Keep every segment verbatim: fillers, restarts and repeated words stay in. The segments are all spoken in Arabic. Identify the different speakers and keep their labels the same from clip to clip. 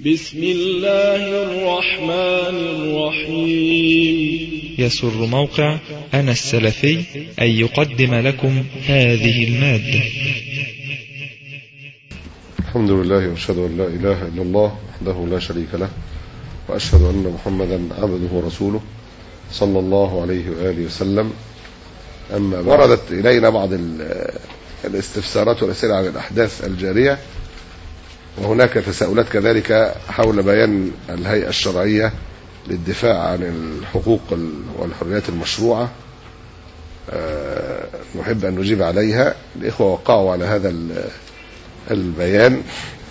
Speaker 1: بسم الله الرحمن الرحيم.
Speaker 2: يسر موقع أنا السلفي أن يقدم لكم هذه المادة.
Speaker 3: الحمد لله وأشهد أن لا إله إلا الله وحده لا شريك له، وأشهد أن محمدا عبده ورسوله صلى الله عليه وآله وسلم. أما وردت إلينا بعض الاستفسارات والأسئلة عن الأحداث الجارية، وهناك تساؤلات كذلك حول بيان الهيئة الشرعية للدفاع عن الحقوق والحريات المشروعة. أه نحب أن نجيب عليها. الإخوة وقعوا على هذا البيان.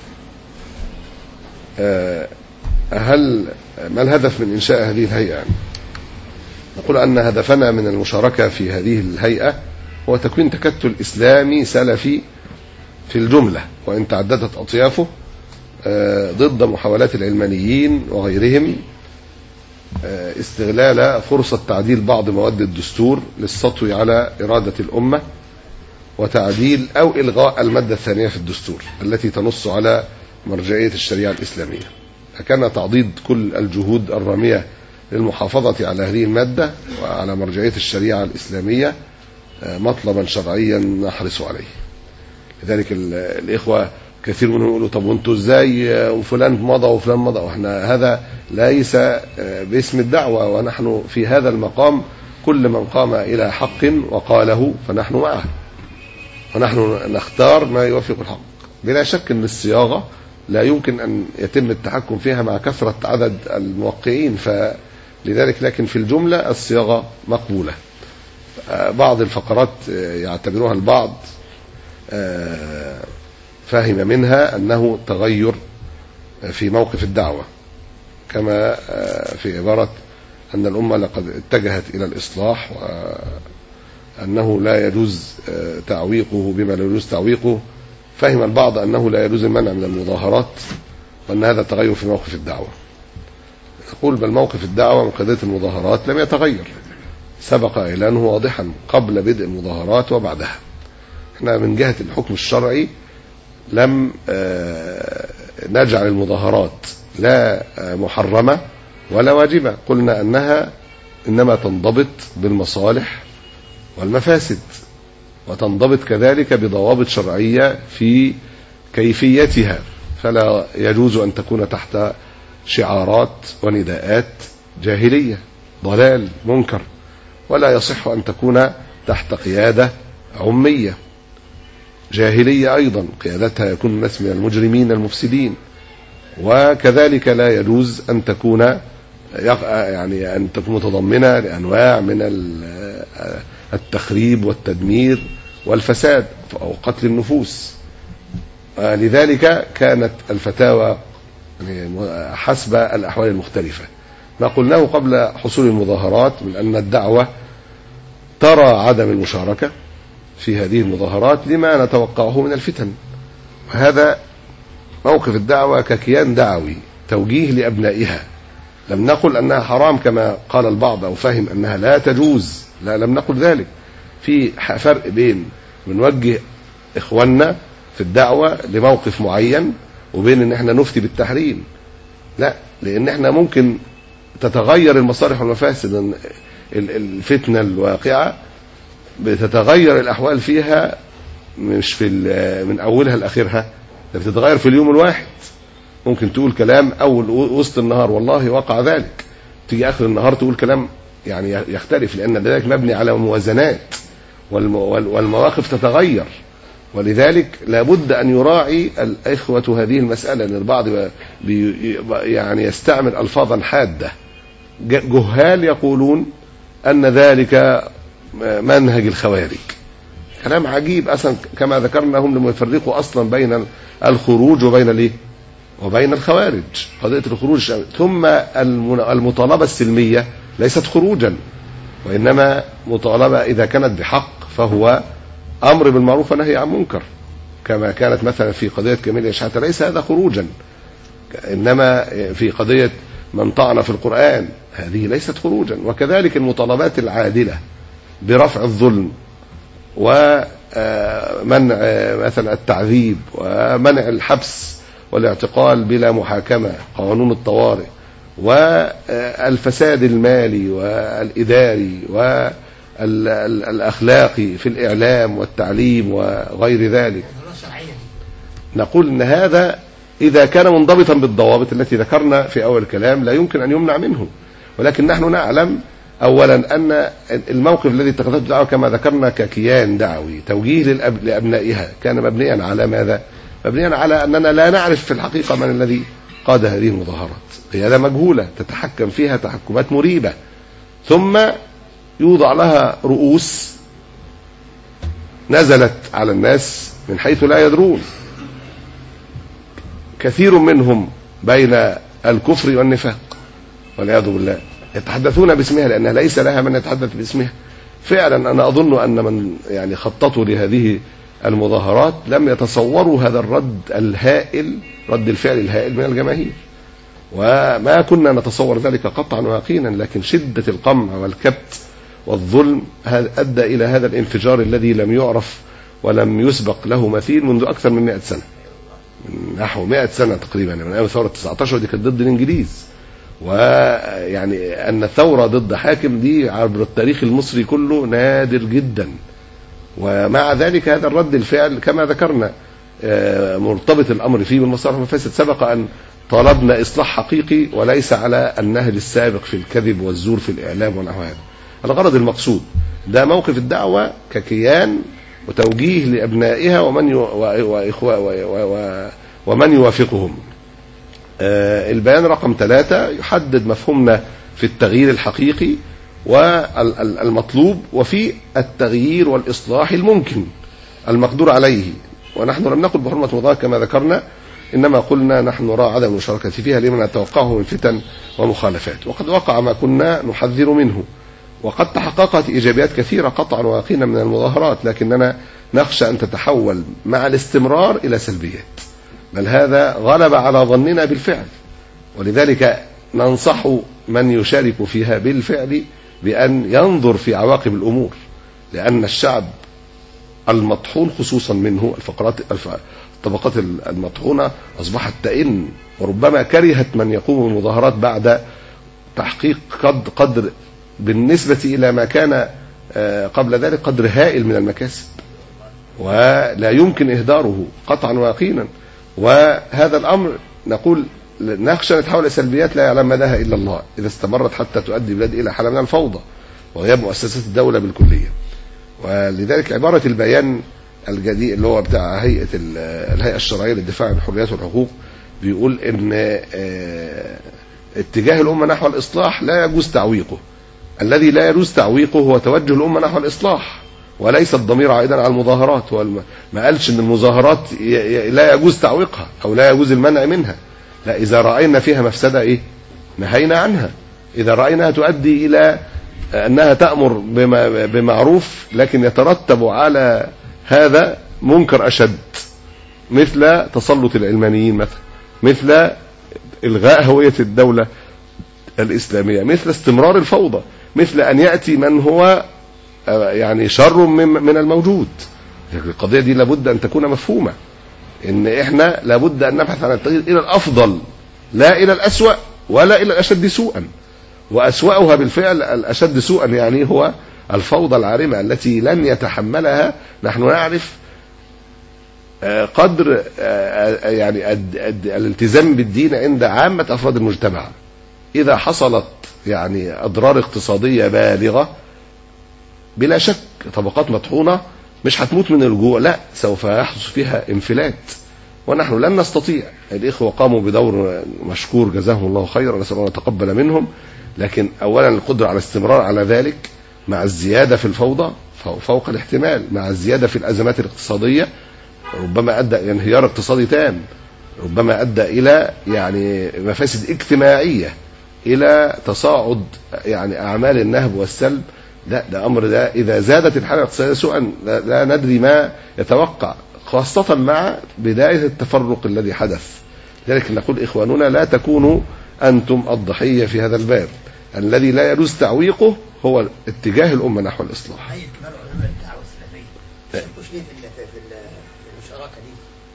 Speaker 3: أه هل ما الهدف من إنشاء هذه الهيئة؟ يعني نقول أن هدفنا من المشاركة في هذه الهيئة هو تكوين تكتل إسلامي سلفي في الجملة، وإن تعددت أطيافه، ضد محاولات العلمانيين وغيرهم استغلال فرصة تعديل بعض مواد الدستور للسطو على إرادة الأمة، وتعديل أو إلغاء المادة الثانية في الدستور التي تنص على مرجعية الشريعة الإسلامية. فكان تعضيد كل الجهود الرامية للمحافظة على هذه المادة وعلى مرجعية الشريعة الإسلامية مطلبا شرعيا نحرص عليه. لذلك الإخوة كثير منهم يقولوا طب وانتوا ازاي وفلان مضى وفلان مضى، واحنا هذا ليس باسم الدعوة، ونحن في هذا المقام كل من قام إلى حق وقاله فنحن معه، ونحن نختار ما يوافق الحق. بلا شك ان الصياغة لا يمكن أن يتم التحكم فيها مع كثرة عدد الموقعين، فلذلك لكن في الجملة الصياغة مقبولة. بعض الفقرات يعتبرها البعض فهم منها أنه تغير في موقف الدعوة، كما في عبارة أن الأمة لقد اتجهت إلى الإصلاح، وأنه لا يجوز تعويقه بما لا يجوز تعويقه. فهم البعض أنه لا يجوز المنع من المظاهرات، وأن هذا تغير في موقف الدعوة. نقول بل موقف الدعوة من قضية المظاهرات لم يتغير، سبق إعلانه واضحا قبل بدء المظاهرات وبعدها. احنا من جهة الحكم الشرعي لم نجعل المظاهرات لا محرمة ولا واجبة، قلنا أنها إنما تنضبط بالمصالح والمفاسد، وتنضبط كذلك بضوابط شرعية في كيفيتها، فلا يجوز أن تكون تحت شعارات ونداءات جاهلية ضلال منكر، ولا يصح أن تكون تحت قيادة عمية جاهلية أيضا قيادتها يكون الناس من المجرمين المفسدين. وكذلك لا يجوز أن تكون يعني أن تكون متضمنة لأنواع من التخريب والتدمير والفساد أو قتل النفوس. لذلك كانت الفتاوى حسب الأحوال المختلفة. ما قلناه قبل حصول المظاهرات من أن الدعوة ترى عدم المشاركة في هذه المظاهرات لما نتوقعه من الفتن، وهذا موقف الدعوة ككيان دعوي توجيه لأبنائها. لم نقل أنها حرام كما قال البعض أو فهم أنها لا تجوز، لا، لم نقل ذلك. في فرق بين بنوجه إخواننا في الدعوة لموقف معين وبين أن احنا نفتي بالتحريم، لا، لأن احنا ممكن تتغير المصالح والمفاسد. الفتنة الواقعة بتتغير الأحوال فيها مش في من أولها لآخرها، ده بتتغير في اليوم الواحد. ممكن تقول كلام أول وسط النهار والله وقع ذلك، تيجي آخر النهار تقول كلام يعني يختلف، لأن ذلك مبني على موازنات والمواقف تتغير. ولذلك لابد أن يراعي الإخوة هذه المسألة، أن البعض يعني يستعمل ألفاظا حادة. جهال يقولون أن ذلك منهج الخوارج، كلام عجيب أصلا. كما ذكرنا هم لم يفرقوا أصلا بين الخروج وبين الايه وبين الخوارج، قضية الخروج. ثم المطالبة السلمية ليست خروجا، وإنما مطالبة إذا كانت بحق فهو أمر بالمعروف ونهي عن منكر، كما كانت مثلا في قضية كاميليا شحاتة، ليس هذا خروجا. إنما في قضية من طعن في القرآن هذه ليست خروجا. وكذلك المطالبات العادلة برفع الظلم ومنع مثلا التعذيب ومنع الحبس والاعتقال بلا محاكمة، قانون الطوارئ، والفساد المالي والإداري والأخلاقي في الإعلام والتعليم وغير ذلك. نقول إن هذا إذا كان منضبطا بالضوابط التي ذكرنا في أول الكلام لا يمكن أن يمنع منه، ولكن نحن نعلم أولا أن الموقف الذي اتخذته الدعوة كما ذكرنا ككيان دعوي توجيه للأب... لأبنائها كان مبنيا على ماذا؟ مبنيا على أننا لا نعرف في الحقيقة من الذي قاد هذه المظاهرات، قيادة مجهولة تتحكم فيها تحكمات مريبة، ثم يوضع لها رؤوس نزلت على الناس من حيث لا يدرون، كثير منهم بين الكفر والنفاق والعياذ بالله، يتحدثون باسمها لأنها ليس لها من يتحدث باسمها. فعلا أنا أظن أن من يعني خططوا لهذه المظاهرات لم يتصوروا هذا الرد الهائل، رد الفعل الهائل من الجماهير، وما كنا نتصور ذلك قطعا ويقينا، لكن شدة القمع والكبت والظلم أدى إلى هذا الانفجار الذي لم يعرف ولم يسبق له مثيل منذ أكثر من مئة سنة، من نحو مئة سنة تقريبا، من أيام ثورة تسعة عشر دي كانت ضد الإنجليز، ويعني أن الثورة ضد حاكم دي عبر التاريخ المصري كله نادر جدا. ومع ذلك هذا الرد الفعل كما ذكرنا مرتبط الأمر فيه بالمصالح والمفاسد. سبق أن طلبنا إصلاح حقيقي وليس على النهج السابق في الكذب والزور في الإعلام ونحو هذا. الغرض المقصود ده موقف الدعوة ككيان وتوجيه لأبنائها ومن ومن يوافقهم. البيان رقم ثلاثة يحدد مفهومنا في التغيير الحقيقي والمطلوب وفي التغيير والإصلاح الممكن المقدور عليه، ونحن لم نقل بحرمة مظاهرة كما ذكرنا، إنما قلنا نحن نرى عدم المشاركة فيها لما نتوقعه من فتن ومخالفات، وقد وقع ما كنا نحذر منه، وقد تحققت إيجابيات كثيرة قطعا ويقينا من المظاهرات، لكننا نخشى أن تتحول مع الاستمرار إلى سلبيات، بل هذا غلب على ظننا بالفعل. ولذلك ننصح من يشارك فيها بالفعل بأن ينظر في عواقب الأمور، لأن الشعب المطحون خصوصا منه الفقرات الطبقات المطحونة أصبحت تئن، وربما كرهت من يقوم بالمظاهرات بعد تحقيق قد قدر بالنسبة إلى ما كان قبل ذلك قدر هائل من المكاسب، ولا يمكن إهداره قطعا ويقينا. وهذا الأمر نقول نخشى نتحول إلى سلبيات لا يعلم مداها إلا الله إذا استمرت حتى تؤدي البلاد إلى حالة من الفوضى وغياب مؤسسات الدولة بالكلية. ولذلك عبارة البيان الجديد اللي هو بتاع هيئة الهيئة الشرعية للدفاع عن الحريات والحقوق بيقول إن اتجاه الأمة نحو الإصلاح لا يجوز تعويقه. الذي لا يجوز تعويقه هو توجه الأمة نحو الإصلاح، وليس الضمير عائدا على المظاهرات. ما قالش إن المظاهرات لا يجوز تعويقها أو لا يجوز المنع منها، لا، إذا رأينا فيها مفسدة إيه نهينا عنها، إذا رأيناها تؤدي إلى أنها تأمر بمعروف لكن يترتب على هذا منكر أشد، مثل تسلط العلمانيين مثلا، مثل إلغاء هوية الدولة الإسلامية، مثل استمرار الفوضى، مثل أن يأتي من هو يعني شر من الموجود. القضية دي لابد أن تكون مفهومة، إن إحنا لابد أن نبحث عن التغيير إلى الأفضل لا إلى الأسوأ ولا إلى الأشد سوءا، وأسوأها بالفعل الأشد سوءا يعني هو الفوضى العارمة التي لن يتحملها. نحن نعرف قدر يعني الالتزام بالدين عند عامة أفراد المجتمع. إذا حصلت يعني أضرار اقتصادية بالغة بلا شك طبقات مطحونة مش هتموت من الجوع، لا، سوف يحدث فيها انفلات، ونحن لن نستطيع. الإخوة قاموا بدور مشكور جزاهم الله خيرا، نسأل الله يتقبل منهم، لكن أولا القدرة على الاستمرار على ذلك مع الزيادة في الفوضى فوق الاحتمال، مع الزيادة في الأزمات الاقتصادية ربما أدى إلى انهيار اقتصادي تام، ربما أدى إلى يعني مفاسد اجتماعية، إلى تصاعد يعني أعمال النهب والسلب. لا، ده أمر ده إذا زادت الحالة الاقتصادية سوءا لا ندري ما يتوقع، خاصة مع بداية التفرق الذي حدث. لذلك نقول إخواننا لا تكونوا أنتم الضحية في هذا الباب. الذي لا يجوز تعويقه هو اتجاه الأمة نحو الإصلاح.
Speaker 4: هيئة كبار علماء الدعوة الإسلامية مش ليه في المشاركة دي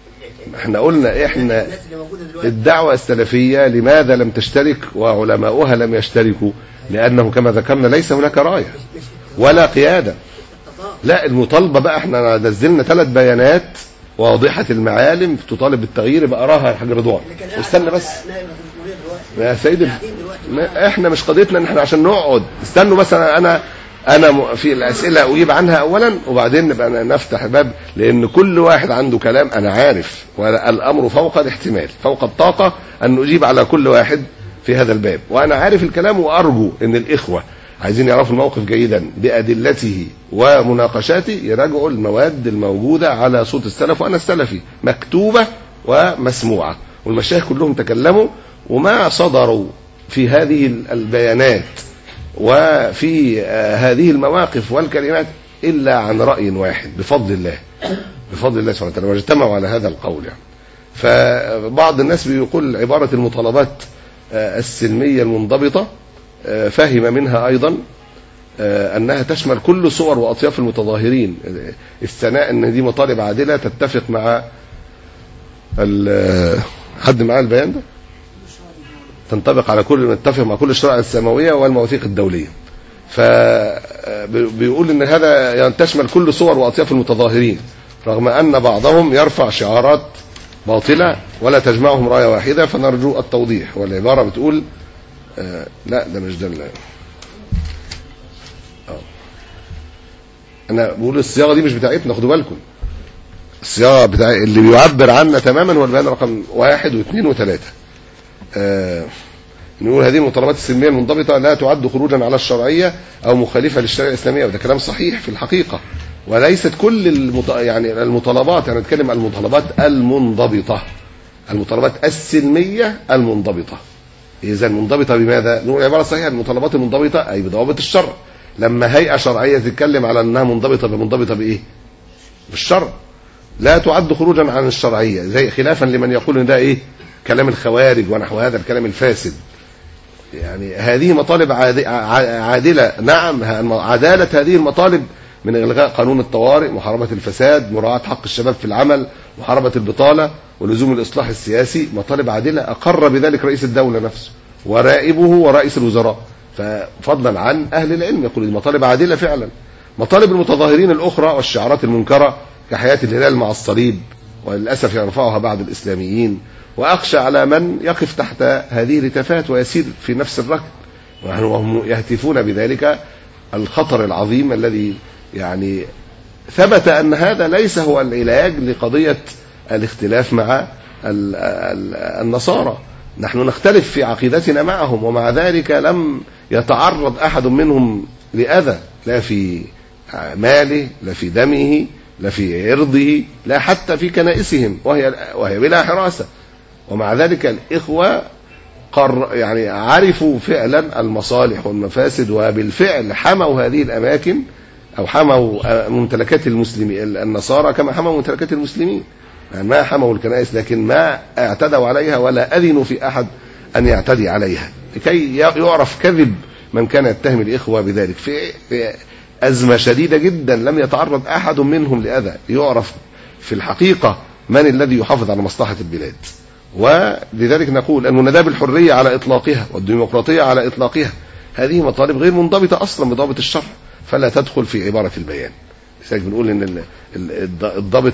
Speaker 3: احنا قلنا احنا الدعوة السلفية لماذا لم تشترك وعلماؤها لم يشتركوا؟ لأنه كما ذكرنا ليس هناك راية ولا قيادة. لا المطالبة بقى احنا نزلنا ثلاث بيانات واضحة المعالم تطالب بالتغيير، بقى اراها يا حاج رضوان. واستنى بس يا سيدي، احنا مش قضيتنا ان احنا عشان نقعد. استنوا بس، انا انا انا في الاسئله اجيب عنها اولا وبعدين نبقى نفتح باب، لان كل واحد عنده كلام انا عارف، والامر فوق الاحتمال فوق الطاقه ان نجيب على كل واحد في هذا الباب، وانا عارف الكلام، وارجو ان الاخوه عايزين يعرفوا الموقف جيدا بادلته ومناقشاته يراجعوا المواد الموجوده على صوت السلف وانا السلفي مكتوبه ومسموعه، والمشايخ كلهم تكلموا وما صدروا في هذه البيانات وفي هذه المواقف والكلمات إلا عن رأي واحد بفضل الله، بفضل الله سبحانه وتعالى، واجتمعوا على هذا القول. يعني فبعض الناس بيقول عبارة المطالبات السلمية المنضبطة فهم منها أيضا أنها تشمل كل صور وأطياف المتظاهرين، الثناء أن دي مطالب عادلة تتفق مع حد معاه البيان ده، تنطبق على كل، متفق مع كل الشرائع السماويه والمواثيق الدوليه. فبيقول ان هذا تشمل كل صور واطياف المتظاهرين، رغم ان بعضهم يرفع شعارات باطله ولا تجمعهم رايه واحده، فنرجو التوضيح. والعباره بتقول آه لا ده مش ده. اه انا بقول الصياغه دي مش بتاعتنا، خدوا بالكم. الصياغه بتاع اللي بيعبر عننا تماما هو البيان رقم واحد واثنين وثلاثه. آه نقول هذه المطالبات السلميه المنضبطه لا تعد خروجا على الشرعيه او مخالفه للشريعه الاسلاميه، وده كلام صحيح في الحقيقه، وليست كل المط... يعني المطالبات، يعني نتكلم عن المطالبات المنضبطه، المطالبات السلميه المنضبطه. اذا منضبطه بماذا؟ نقول عباره صحيحه، المطالبات المنضبطه اي بضوابط الشرع. لما هيئه شرعيه تتكلم على انها منضبطه، بمنضبطه بايه؟ بالشرع. لا تعد خروجا عن الشرعيه، زي خلافا لمن يقول ان ده ايه؟ كلام الخوارج ونحو هذا الكلام الفاسد. يعني هذه مطالب عادلة، نعم، عدالة هذه المطالب من إلغاء قانون الطوارئ، محاربة الفساد، مراعاة حق الشباب في العمل، محاربة البطالة، ولزوم الإصلاح السياسي، مطالب عادلة أقر بذلك رئيس الدولة نفسه ورائبه ورئيس الوزراء، ففضلا عن أهل العلم يقول مطالب عادلة فعلا. مطالب المتظاهرين الأخرى والشعارات المنكرة كحياة الهلال مع الصليب، وللأسف يرفعها بعض الإسلاميين، وأخشى على من يقف تحت هذه الهتافات ويسير في نفس الركب وهم يهتفون بذلك الخطر العظيم الذي يعني ثبت أن هذا ليس هو العلاج لقضية الاختلاف مع النصارى. نحن نختلف في عقيدتنا معهم، ومع ذلك لم يتعرض أحد منهم لأذى، لا في ماله، لا في دمه، لا في عرضه، لا حتى في كنائسهم وهي وهي بلا حراسة. ومع ذلك الإخوة قر يعني عرفوا فعلا المصالح والمفاسد، وبالفعل حموا هذه الأماكن أو حموا ممتلكات المسلمين النصارى كما حموا ممتلكات المسلمين. يعني ما حموا الكنائس لكن ما اعتدوا عليها ولا أذنوا في أحد أن يعتدي عليها، لكي يعرف كذب من كان يتهم الإخوة بذلك. في, في أزمة شديدة جدا لم يتعرض أحد منهم لأذى، يعرف في الحقيقة من الذي يحافظ على مصلحة البلاد. ولذلك نقول المناداة بالحرية على إطلاقها والديمقراطية على إطلاقها هذه مطالب غير منضبطة أصلا بضابط الشرع، فلا تدخل في عبارة البيان. لذلك بنقول إن الضابط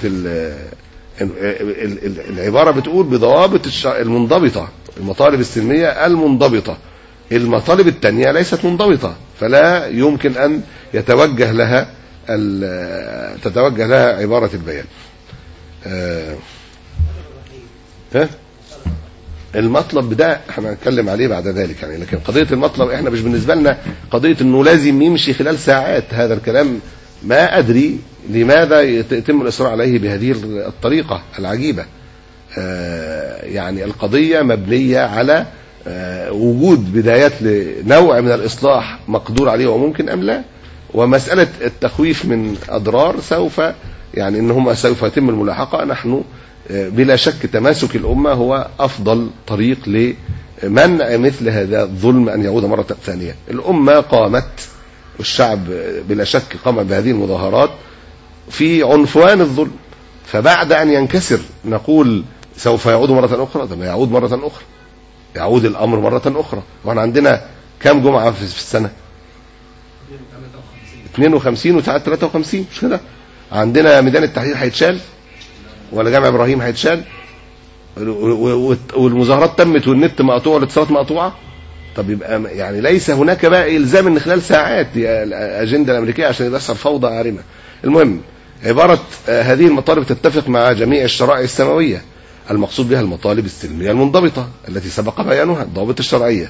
Speaker 3: العبارة بتقول بضوابط المنضبطة، المطالب السلمية المنضبطة. المطالب الثانية ليست منضبطة، فلا يمكن أن يتوجه لها تتوجه لها عبارة البيان. آه ها؟ المطلب ده احنا هنتكلم عليه بعد ذلك يعني، لكن قضية المطلب احنا مش بالنسبة لنا قضية انه لازم يمشي خلال ساعات. هذا الكلام ما ادري لماذا يتم الاصرار عليه بهذه الطريقة العجيبة. آه يعني القضية مبنية على آه وجود بدايات لنوع من الاصلاح مقدور عليه وممكن ام لا، ومسألة التخويف من اضرار سوف يعني ان هم سوف يتم الملاحقة. نحن بلا شك تماسك الأمة هو أفضل طريق لمنع مثل هذا الظلم أن يعود مرة ثانية. الأمة قامت والشعب بلا شك قام بهذه المظاهرات في عنفوان الظلم، فبعد أن ينكسر نقول سوف يعود مرة أخرى؟ طب يعود مرة أخرى، يعود الأمر مرة أخرى. وإحنا عندنا كم جمعة في السنة؟ اثنين وخمسين وساعات ثلاثة وخمسين، مش كده؟ عندنا ميدان التحرير هيتشال ولا جامع إبراهيم هيتشال؟ والمظاهرات تمت والنت مقطوع والاتصالات مقطوعة. طب يبقى يعني ليس هناك بقى إلزام ان خلال ساعات دي الأجندة الأمريكية عشان يحصل فوضى عارمة. المهم عبارة هذه المطالب تتفق مع جميع الشرائع السماوية، المقصود بها المطالب السلمية المنضبطة التي سبق بيانها، الضوابط الشرعية.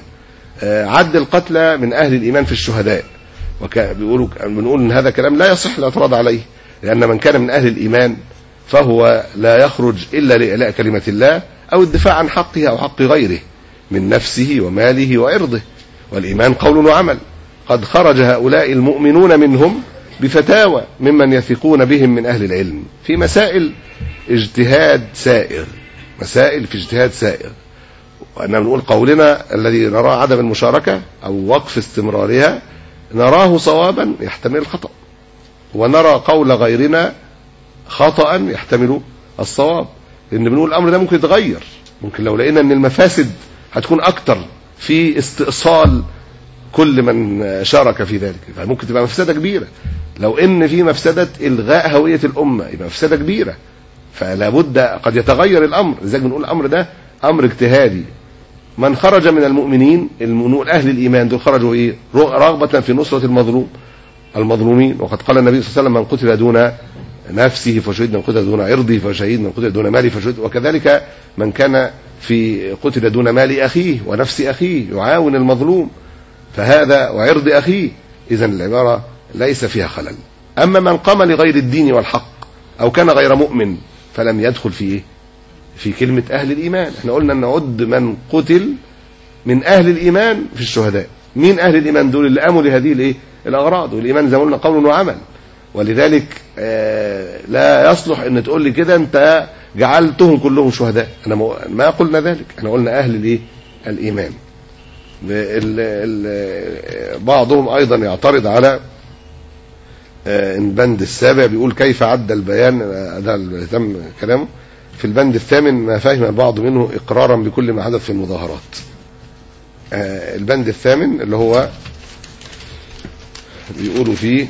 Speaker 3: عد القتلى من أهل الإيمان في الشهداء، وبيقولوا بنقول ان هذا كلام لا يصح الاعتراض عليه، لأن من كان من أهل الإيمان فهو لا يخرج إلا لإعلاء كلمة الله أو الدفاع عن حقه أو حق غيره من نفسه وماله وعرضه، والإيمان قول وعمل. قد خرج هؤلاء المؤمنون منهم بفتاوى ممن يثقون بهم من أهل العلم في مسائل اجتهاد سائر، مسائل في اجتهاد سائر. وأننا نقول قولنا الذي نرى عدم المشاركة أو وقف استمرارها نراه صوابا يحتمل الخطأ، ونرى قول غيرنا خطأ يحتمل الصواب، لأن بنقول الأمر ده ممكن يتغير، ممكن لو لقينا أن المفاسد هتكون أكتر في استئصال كل من شارك في ذلك، فممكن تبقى مفسدة كبيرة. لو ان في مفسدة الغاء هوية الامة يبقى مفسدة كبيرة، فلا بد قد يتغير الامر. لذلك بنقول الامر ده امر اجتهادي. من خرج من المؤمنين المؤمنون اهل الايمان دول خرجوا ايه؟ رغبة في نصرة المظلوم المظلومين. وقد قال النبي صلى الله عليه وسلم من قتل دون نفسه فشهيد، من قتل دون عرضه فشهيد، من قتل دون ماله فشهيد. وكذلك من كان في قتل دون مال اخيه ونفس اخيه يعاون المظلوم فهذا وعرض اخيه، اذا العبارة ليس فيها خلل. أما من قام لغير الدين والحق أو كان غير مؤمن فلم يدخل في في كلمة أهل الإيمان. احنا قلنا نعد من قتل من أهل الإيمان في الشهداء. مين أهل الإيمان دول؟ اللي قاموا لهذه الايه الأغراض، والإيمان زي ما قلنا قول وعمل. ولذلك آه لا يصلح ان تقول لي كده انت جعلتهم كلهم شهداء، انا ما قلنا ذلك، احنا قلنا أهل الايه الإيمان. ال ال بعضهم أيضا يعترض على البند السابع، بيقول كيف عد البيان، ده اللي تم كلامه في البند الثامن ما فهم البعض منه إقرارا بكل ما حدث في المظاهرات. البند الثامن اللي هو بيقولوا فيه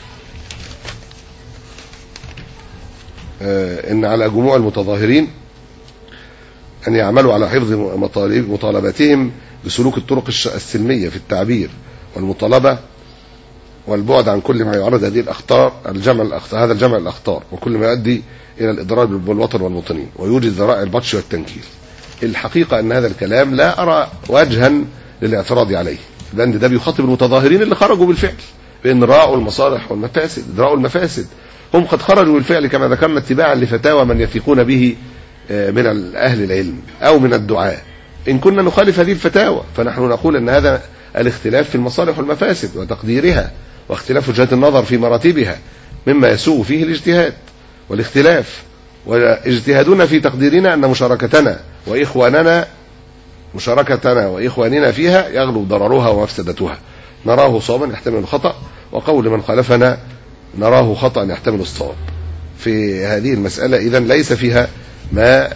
Speaker 3: إن على جموع المتظاهرين أن يعملوا على حفظ مطالب مطالباتهم بسلوك الطرق السلمية في التعبير والمطالبة، والبعد عن كل ما يعرض هذه الأخطار الجمع الأخطار هذا الجمع الأخطار وكل ما يؤدي إلى الإضرار بالوطن والمواطنين ويوجد ذرائع البطش والتنكيل. الحقيقة أن هذا الكلام لا أرى وجها للاعتراض عليه. البند ده بيخاطب المتظاهرين اللي خرجوا بالفعل بأن راعوا المصالح والمفاسد، راعوا المفاسد، هم قد خرجوا بالفعل كما ذكرنا اتباعا لفتاوى من يثقون به من أهل العلم أو من الدعاء. إن كنا نخالف هذه الفتاوى فنحن نقول أن هذا الاختلاف في المصالح والمفاسد وتقديرها واختلاف وجهات النظر في مراتبها مما يسوء فيه الاجتهاد والاختلاف، واجتهادنا في تقديرنا أن مشاركتنا وإخواننا مشاركتنا وإخواننا فيها يغلب ضررها ومفسدتها، نراه صوابا يحتمل الخطأ، وقول من خالفنا نراه خطأ يحتمل الصواب. في هذه المسألة إذن ليس فيها ما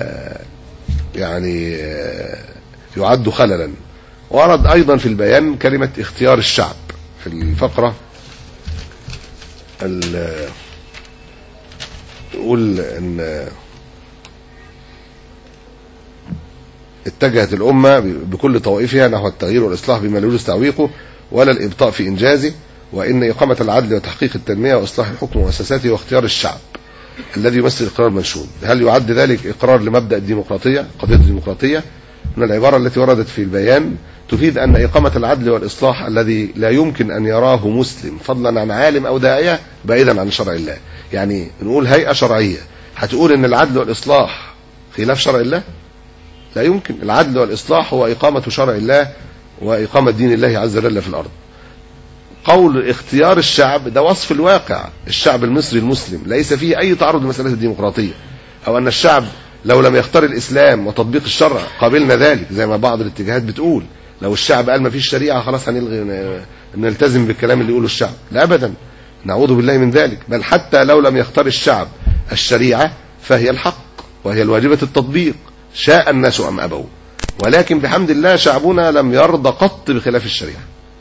Speaker 3: يعني يعد خللا. ورد أيضا في البيان كلمة اختيار الشعب في الفقرة يقول ان اتجهت الأمة بكل طوائفها نحو التغيير والإصلاح بما لا يجوز تعويقه ولا الإبطاء في إنجازه، وإن إقامة العدل وتحقيق التنمية وإصلاح الحكم ومؤسساته واختيار الشعب الذي يمثل إقرار منشود. هل يعد ذلك إقرار لمبدأ الديمقراطية قضية الديمقراطية؟ من العبارة التي وردت في البيان تفيد أن إقامة العدل والإصلاح الذي لا يمكن أن يراه مسلم فضلا عن عالم أو داعية بعيدا عن شرع الله. يعني نقول هيئة شرعية هتقول أن العدل والإصلاح خلاف شرع الله؟ لا يمكن. العدل والإصلاح هو إقامة شرع الله وإقامة دين الله عز وجل في الأرض. قول اختيار الشعب ده وصف الواقع، الشعب المصري المسلم ليس فيه أي تعرض لمسألة الديمقراطية، أو أن الشعب لو لم يختار الإسلام وتطبيق الشرع قابلنا ذلك زي ما بعض الاتجاهات بتقول، لو الشعب قال ما فيش شريعة خلاص هنلغي نلتزم بالكلام اللي يقوله الشعب. لا أبدا، نعوذ بالله من ذلك. بل حتى لو لم يختار الشعب الشريعة فهي الحق وهي الواجبة التطبيق شاء الناس أم أبوا. ولكن بحمد الله شعبنا لم يرضى قط بخلاف الشريعة.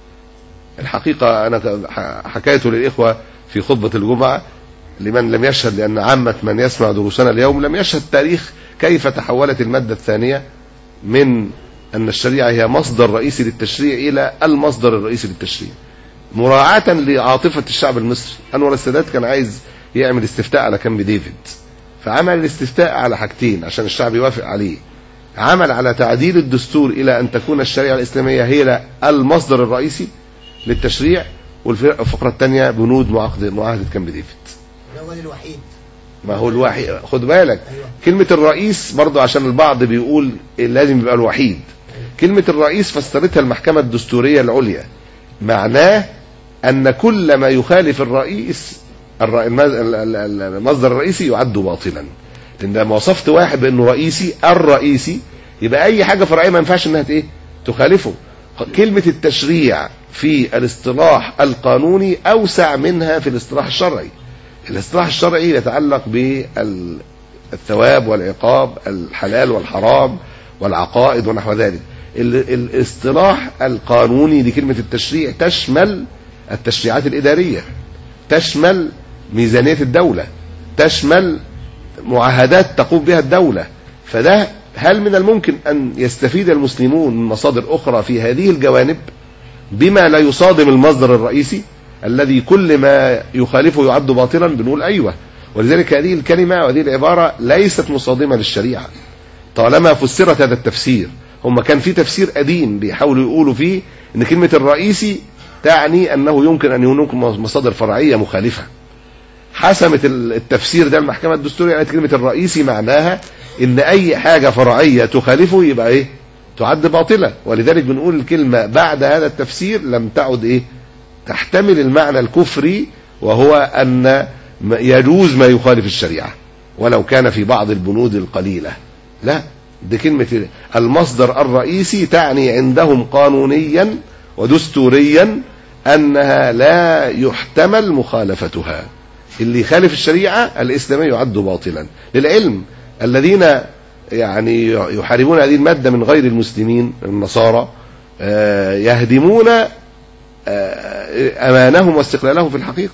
Speaker 3: الحقيقة أنا حكيت للإخوة في خطبة الجمعة لمن لم يشهد، لأن عامة من يسمع دروسنا اليوم لم يشهد تاريخ كيف تحولت المادة الثانية من أن الشريعة هي مصدر رئيسي للتشريع إلى المصدر الرئيسي للتشريع، مراعاة لعاطفة الشعب المصري. أنور السادات كان عايز يعمل استفتاء على كامب ديفيد، فعمل الاستفتاء على حاجتين عشان الشعب يوافق عليه. عمل على تعديل الدستور إلى أن تكون الشريعة الإسلامية هي المصدر الرئيسي للتشريع، والفقرة الثانية بنود معاهدة معاهدة كامب ديفيد.
Speaker 4: هو الوحيد
Speaker 3: ما هو الوحيد، خد بالك.
Speaker 4: أيوة.
Speaker 3: كلمة الرئيس برضو عشان البعض بيقول لازم يبقى الوحيد. أيوة. كلمة الرئيس فسرتها المحكمة الدستورية العليا، معناه أن كل ما يخالف الرئيس المصدر الرئيسي يعد باطلا. لأن لما وصفت واحد بأنه رئيسي الرئيسي يبقى أي حاجة فرعية ما ينفعش أنها إيه تخالفه. كلمة التشريع في الاصطلاح القانوني أوسع منها في الاصطلاح الشرعي. الاصطلاح الشرعي يتعلق بالثواب والعقاب، الحلال والحرام والعقائد ونحو ذلك. الاصطلاح القانوني لكلمة التشريع تشمل التشريعات الإدارية، تشمل ميزانية الدولة، تشمل معاهدات تقوم بها الدولة. فده هل من الممكن أن يستفيد المسلمون من مصادر أخرى في هذه الجوانب بما لا يصادم المصدر الرئيسي الذي كل ما يخالفه يعد باطلا؟ بنقول أيوة. ولذلك هذه الكلمة وهذه العبارة ليست مصادمة للشريعة طالما فسرت هذا التفسير. هم كان في تفسير قديم بيحاولوا يقولوا فيه أن كلمة الرئيسي تعني أنه يمكن أن يكون مصادر فرعية مخالفة. حسمت التفسير ده المحكمة الدستورية على كلمة الرئيسي معناها ان اي حاجة فرعية تخالفه يبقى ايه تعد باطلة. ولذلك بنقول الكلمة بعد هذا التفسير لم تعد ايه تحتمل المعنى الكفري، وهو ان يجوز ما يخالف الشريعة ولو كان في بعض البنود القليلة. لا، دي كلمة المصدر الرئيسي تعني عندهم قانونيا ودستوريا انها لا يحتمل مخالفتها. اللي يخالف الشريعة الإسلامية يعد باطلا. للعلم الذين يعني يحاربون هذه المادة من غير المسلمين النصارى يهدمون أمانهم واستقلالهم في الحقيقة.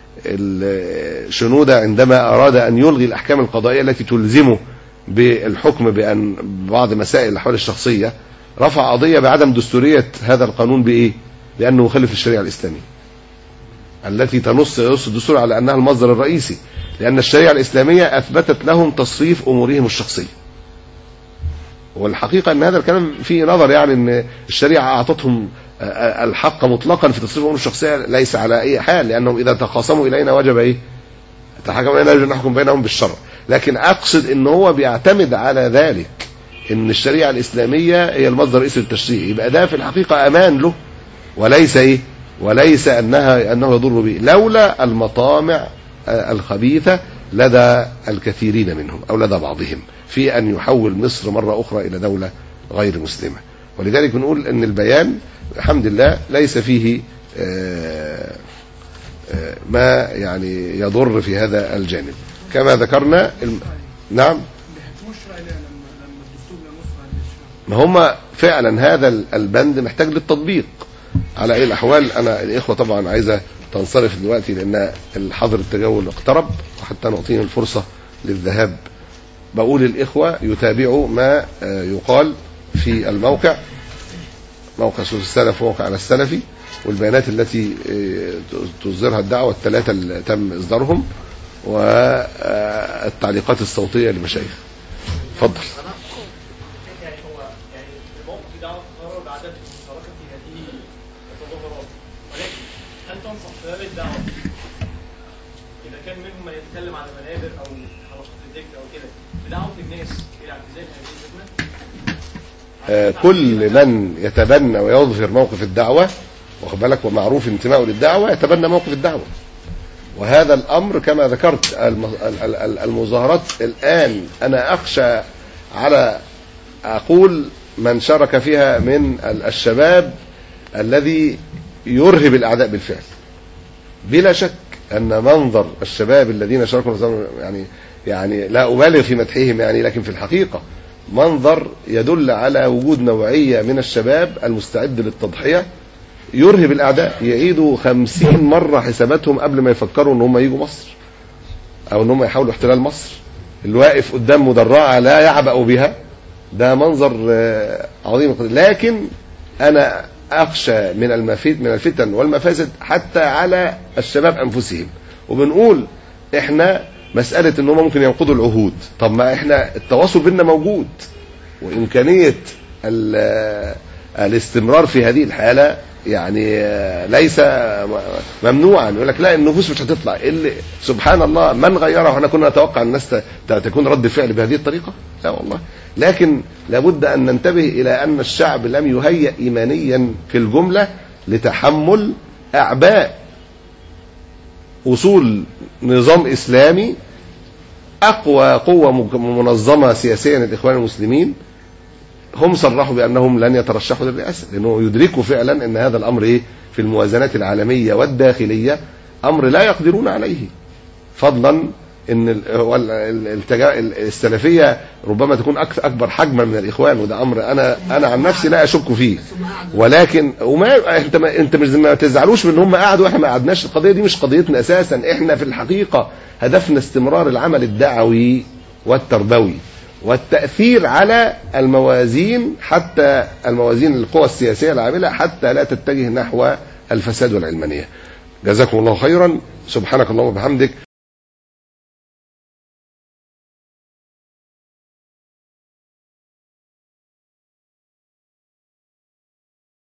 Speaker 3: شنودة عندما أراد أن يلغي الأحكام القضائية التي تلزمه بالحكم بأن بعض مسائل الأحوال الشخصية رفع قضية بعدم دستورية هذا القانون بإيه؟ لأنه يخالف الشريعة الإسلامية التي تنص ينص الدستور على أنها المصدر الرئيسي، لأن الشريعة الإسلامية أثبتت لهم تصريف أمورهم الشخصية. والحقيقة أن هذا الكلام فيه نظر، يعني أن الشريعة أعطتهم الحق مطلقا في تصريف أمور الشخصية ليس على أي حال، لأنهم إذا تخاصموا إلينا وجب إيه تحكموا إلينا وجب نحكم بينهم بالشرع. لكن أقصد أنه هو بيعتمد على ذلك أن الشريعة الإسلامية هي المصدر الرئيسي للتشريع، يبقى ده في الحقيقة أمان له وليس إيه وليس أنها أنه يضر به، لولا المطامع الخبيثة لدى الكثيرين منهم أو لدى بعضهم في أن يحول مصر مرة أخرى إلى دولة غير مسلمة. ولذلك بنقول أن البيان الحمد لله ليس فيه ما يعني يضر في هذا الجانب كما ذكرنا. الم... نعم، ما هم فعلا هذا البند محتاج للتطبيق على أي الأحوال. أنا الإخوة طبعا عايزة تنصرف دلوقتي لأن الحظر التجول اقترب، وحتى نعطيهم الفرصة للذهاب. بقول الإخوة يتابعوا ما يقال في الموقع، موقع سوس السلف وموقع على السلفي، والبيانات التي تصدرها الدعوة الثلاثة اللي تم إصدارهم، والتعليقات الصوتية للمشايخ. اتفضل.
Speaker 5: الدعوة إذا كان منهم من يتكلم على منابر أو حلقات الذكر أو كده بدعوة الناس إلى اعتزال هذه الفتنة؟
Speaker 3: كل من يتبنى ويظهر موقف الدعوة واخد بالك ومعروف انتمائه للدعوة يتبنى موقف الدعوة. وهذا الأمر كما ذكرت المظاهرات الآن أنا أخشى على أقول من شارك فيها من الشباب الذي يرهب الأعداء بالفعل. بلا شك أن منظر الشباب الذين شاركوا يعني يعني لا أبالغ في مدحهم يعني، لكن في الحقيقة منظر يدل على وجود نوعية من الشباب المستعد للتضحية يرهب الأعداء، يعيدوا خمسين مرة حساباتهم قبل ما يفكروا ان هم يجوا مصر او ان هم يحاولوا احتلال مصر. الواقف قدام مدرعة لا يعبأ بها، ده منظر عظيم. لكن انا اخشى من المفيد من الفتن والمفاسد حتى على الشباب انفسهم، وبنقول احنا مسألة ان هم ممكن ينقضوا العهود، طب ما احنا التواصل بيننا موجود وامكانية الاستمرار في هذه الحالة يعني ليس ممنوعا. يقول لك لا النفوس مش هتطلع، اللي سبحان الله من غيرها، واحنا كنا نتوقع الناس تكون رد فعل بهذه الطريقة؟ لا والله. لكن لابد ان ننتبه الى ان الشعب لم يهيأ ايمانيا في الجملة لتحمل اعباء وصول نظام اسلامي اقوى قوة منظمة سياسيا الاخوان المسلمين. هم صرحوا بانهم لن يترشحوا للرئاسة لانه يدركوا فعلا ان هذا الامر ايه في الموازنات العالمية والداخلية امر لا يقدرون عليه، فضلا ان السلفية ربما تكون اكبر حجما من الاخوان، وده امر انا انا عن نفسي لا اشك فيه. ولكن وما انت ما انت مش ما تزعلوش من ان هم قعدوا واحنا ما قعدناش، القضيه دي مش قضيتنا اساسا. احنا في الحقيقه هدفنا استمرار العمل الدعوي والتربوي والتاثير على الموازين، حتى الموازين القوى السياسيه العامله، حتى لا تتجه نحو الفساد والعلمانيه. جزاكم الله خيرا. سبحانك اللهم وبحمدك